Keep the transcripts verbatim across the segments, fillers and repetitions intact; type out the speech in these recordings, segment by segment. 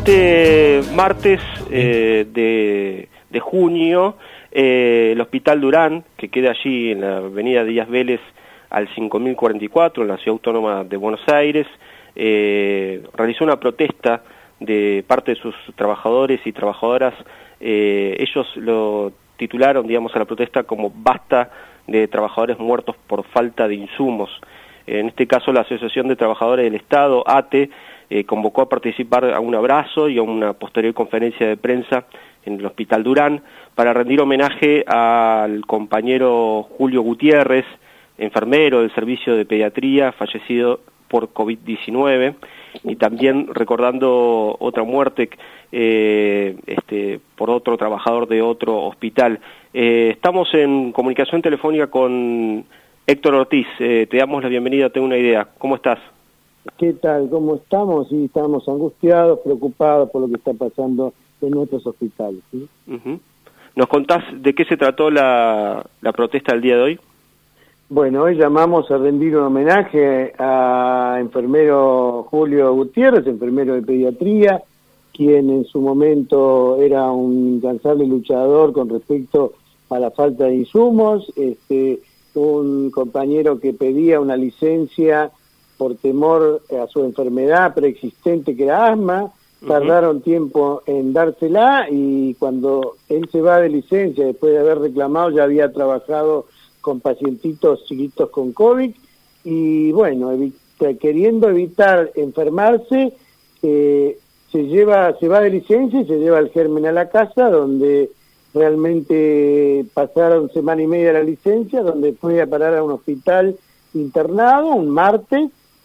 este martes eh, de, de junio, eh, el Hospital Durán, que queda allí en la avenida Díaz Vélez al cinco mil cuarenta y cuatro, en la Ciudad Autónoma de Buenos Aires, eh, realizó una protesta de parte de sus trabajadores y trabajadoras. Eh, ellos lo titularon, digamos, a la protesta como "Basta de trabajadores muertos por falta de insumos". En este caso, la Asociación de Trabajadores del Estado, A T E, eh, convocó a participar a un abrazo y a una posterior conferencia de prensa en el Hospital Durán para rendir homenaje al compañero Julio Gutiérrez, enfermero del servicio de pediatría, fallecido por COVID diecinueve, y también recordando otra muerte eh, este, por otro trabajador de otro hospital. Eh, estamos en comunicación telefónica con Héctor Ortiz. Eh, te damos la bienvenida, tengo una idea. ¿Cómo estás? ¿Qué tal? ¿Cómo estamos? Sí, estamos angustiados, preocupados por lo que está pasando en nuestros hospitales. ¿Sí? Uh-huh. ¿Nos contás de qué se trató la, la protesta del día de hoy? Bueno, hoy llamamos a rendir un homenaje a enfermero Julio Gutiérrez, enfermero de pediatría, quien en su momento era un incansable luchador con respecto a la falta de insumos, este, un compañero que pedía una licencia por temor a su enfermedad preexistente que era asma. Tardaron uh-huh. tiempo en dársela, y cuando él se va de licencia después de haber reclamado, ya había trabajado con pacientitos chiquitos con COVID, y bueno, evita, queriendo evitar enfermarse, eh, se lleva, se va de licencia y se lleva el germen a la casa, donde realmente pasaron semana y media de la licencia, donde fue a parar a un hospital internado un martes,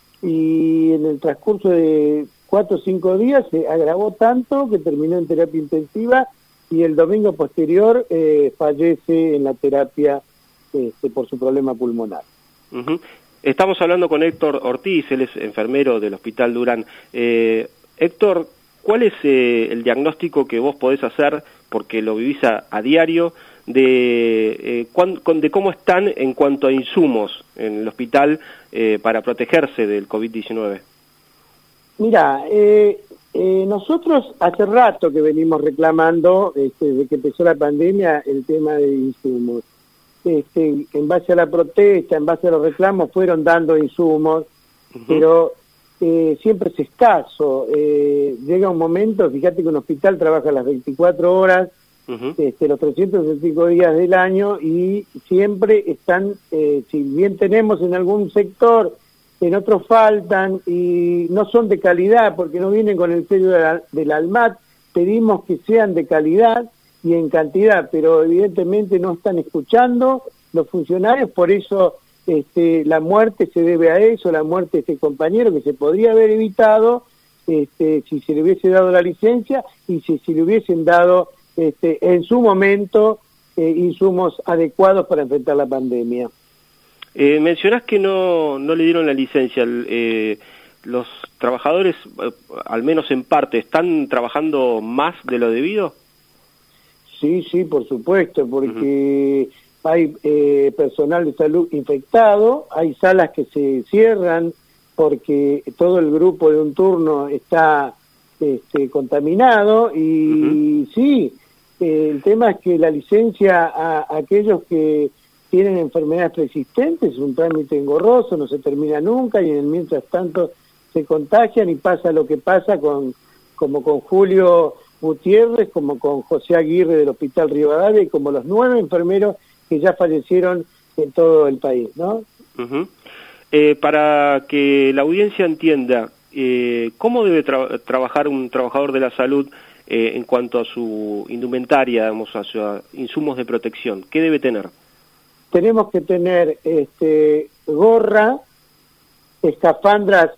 y en el transcurso de cuatro o cinco días se agravó tanto que terminó en terapia intensiva, y el domingo posterior eh, fallece en la terapia este, por su problema pulmonar. Uh-huh. Estamos hablando con Héctor Ortiz, él es enfermero del Hospital Durán. Eh, Héctor, ¿cuál es eh, el diagnóstico que vos podés hacer, porque lo vivís a, a diario, de, eh, cuán, con, de cómo están en cuanto a insumos en el hospital eh, para protegerse del COVID diecinueve? Mira, eh, eh, nosotros hace rato que venimos reclamando, este, desde que empezó la pandemia, el tema de insumos. Este, en base a la protesta, en base a los reclamos, fueron dando insumos, uh-huh. pero eh, siempre es escaso. Eh, llega un momento, fíjate que un hospital trabaja las veinticuatro horas, uh-huh. este, los trescientos sesenta y cinco días del año, y siempre están, eh, si bien tenemos en algún sector, en otros faltan, y no son de calidad porque no vienen con el sello de la, del ALMAT. Pedimos que sean de calidad y en cantidad, pero evidentemente no están escuchando los funcionarios. Por eso este, la muerte se debe a eso, la muerte de este compañero, que se podría haber evitado este, si se le hubiese dado la licencia y si se le hubiesen dado este, en su momento eh, insumos adecuados para enfrentar la pandemia. Eh, mencionás que no, no le dieron la licencia. Eh, ¿Los trabajadores, eh, al menos en parte, están trabajando más de lo debido? Sí, sí, por supuesto, porque uh-huh. hay eh, personal de salud infectado, hay salas que se cierran porque todo el grupo de un turno está este, contaminado, y uh-huh. sí, eh, el tema es que la licencia a, a aquellos que tienen enfermedades preexistentes es un trámite engorroso, no se termina nunca, y en el mientras tanto se contagian, y pasa lo que pasa con como con Julio Gutiérrez, como con José Aguirre del Hospital Rivadavia, y como los nueve enfermeros que ya fallecieron en todo el país, ¿no? Uh-huh. Eh, para que la audiencia entienda, eh, ¿cómo debe tra- trabajar un trabajador de la salud eh, en cuanto a su indumentaria, digamos, a sus insumos de protección? ¿Qué debe tener? Tenemos que tener este, gorra, escafandras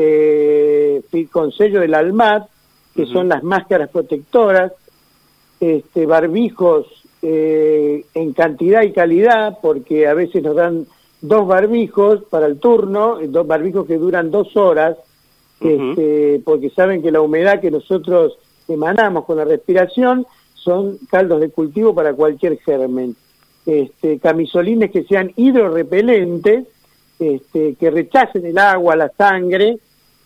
eh, con sello del ALMAT, que uh-huh. son las máscaras protectoras, este, barbijos eh, en cantidad y calidad, porque a veces nos dan dos barbijos para el turno, dos barbijos que duran dos horas, uh-huh. este, porque saben que la humedad que nosotros emanamos con la respiración son caldos de cultivo para cualquier germen. Este, camisolines que sean hidrorrepelentes, este, que rechacen el agua, la sangre,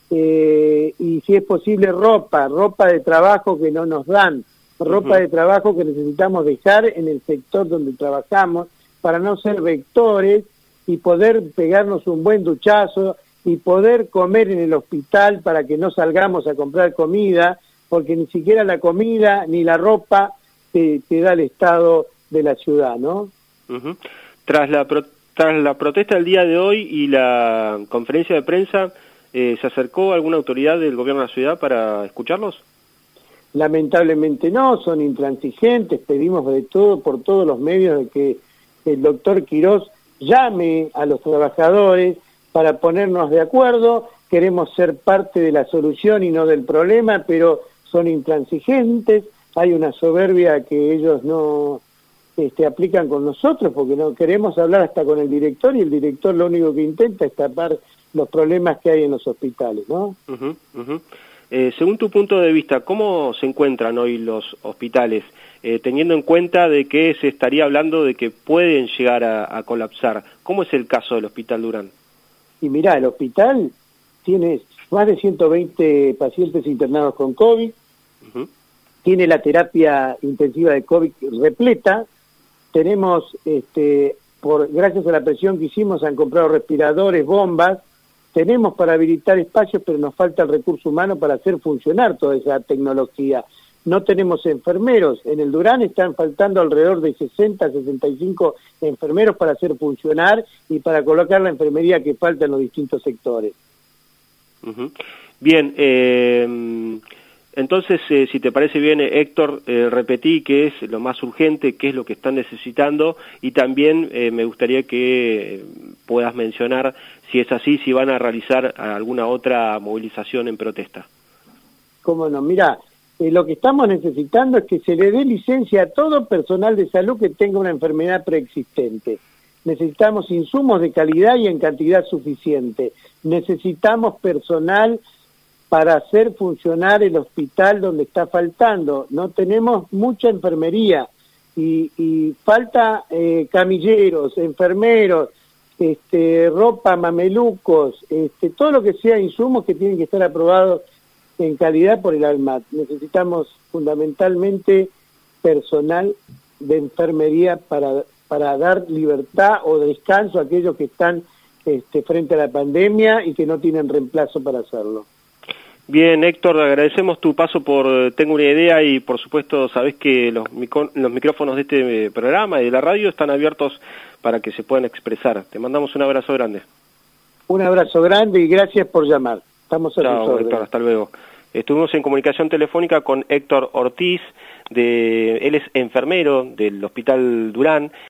eh, y si es posible ropa, ropa de trabajo que no nos dan, ropa uh-huh. de trabajo que necesitamos dejar en el sector donde trabajamos para no ser vectores y poder pegarnos un buen duchazo y poder comer en el hospital para que no salgamos a comprar comida, porque ni siquiera la comida ni la ropa te, te da el estado de la ciudad, ¿no? Uh-huh. Tras la pro tras la protesta del día de hoy y la conferencia de prensa, eh, ¿se acercó alguna autoridad del gobierno de la ciudad para escucharlos? Lamentablemente no, son intransigentes, pedimos de todo, por todos los medios, de que el doctor Quirós llame a los trabajadores para ponernos de acuerdo. Queremos ser parte de la solución y no del problema, pero son intransigentes, hay una soberbia que ellos no este, aplican con nosotros, porque no queremos hablar hasta con el director, y el director lo único que intenta es tapar los problemas que hay en los hospitales, ¿no? Uh-huh, uh-huh. Eh, según tu punto de vista, ¿cómo se encuentran hoy los hospitales, eh, teniendo en cuenta de que se estaría hablando de que pueden llegar a, a colapsar? ¿Cómo es el caso del Hospital Durán? Y mirá, el hospital tiene más de ciento veinte pacientes internados con COVID, uh-huh. tiene la terapia intensiva de COVID repleta, tenemos, este, por gracias a la presión que hicimos, han comprado respiradores, bombas, tenemos para habilitar espacios, pero nos falta el recurso humano para hacer funcionar toda esa tecnología. No tenemos enfermeros. En el Durán están faltando alrededor de sesenta, sesenta y cinco enfermeros para hacer funcionar y para colocar la enfermería que falta en los distintos sectores. Uh-huh. Bien, eh, entonces, eh, si te parece bien, Héctor, eh, repetí qué es lo más urgente, qué es lo que están necesitando, y también eh, me gustaría que puedas mencionar, si es así, si van a realizar alguna otra movilización en protesta. Cómo no, mirá, eh, lo que estamos necesitando es que se le dé licencia a todo personal de salud que tenga una enfermedad preexistente. Necesitamos insumos de calidad y en cantidad suficiente. Necesitamos personal para hacer funcionar el hospital donde está faltando. No tenemos mucha enfermería y, y falta eh, camilleros, enfermeros, este, ropa, mamelucos, este, todo lo que sea insumos que tienen que estar aprobados en calidad por el ALMAT. Necesitamos fundamentalmente personal de enfermería para, para dar libertad o descanso a aquellos que están este, frente a la pandemia y que no tienen reemplazo para hacerlo. Bien, Héctor, agradecemos tu paso por Tengo una Idea, y por supuesto sabés que los, micro, los micrófonos de este programa y de la radio están abiertos para que se puedan expresar. Te mandamos un abrazo grande. Un abrazo grande y gracias por llamar. Estamos a tus órdenes. Héctor, hasta luego. Estuvimos en comunicación telefónica con Héctor Ortiz, de, él es enfermero del Hospital Durán,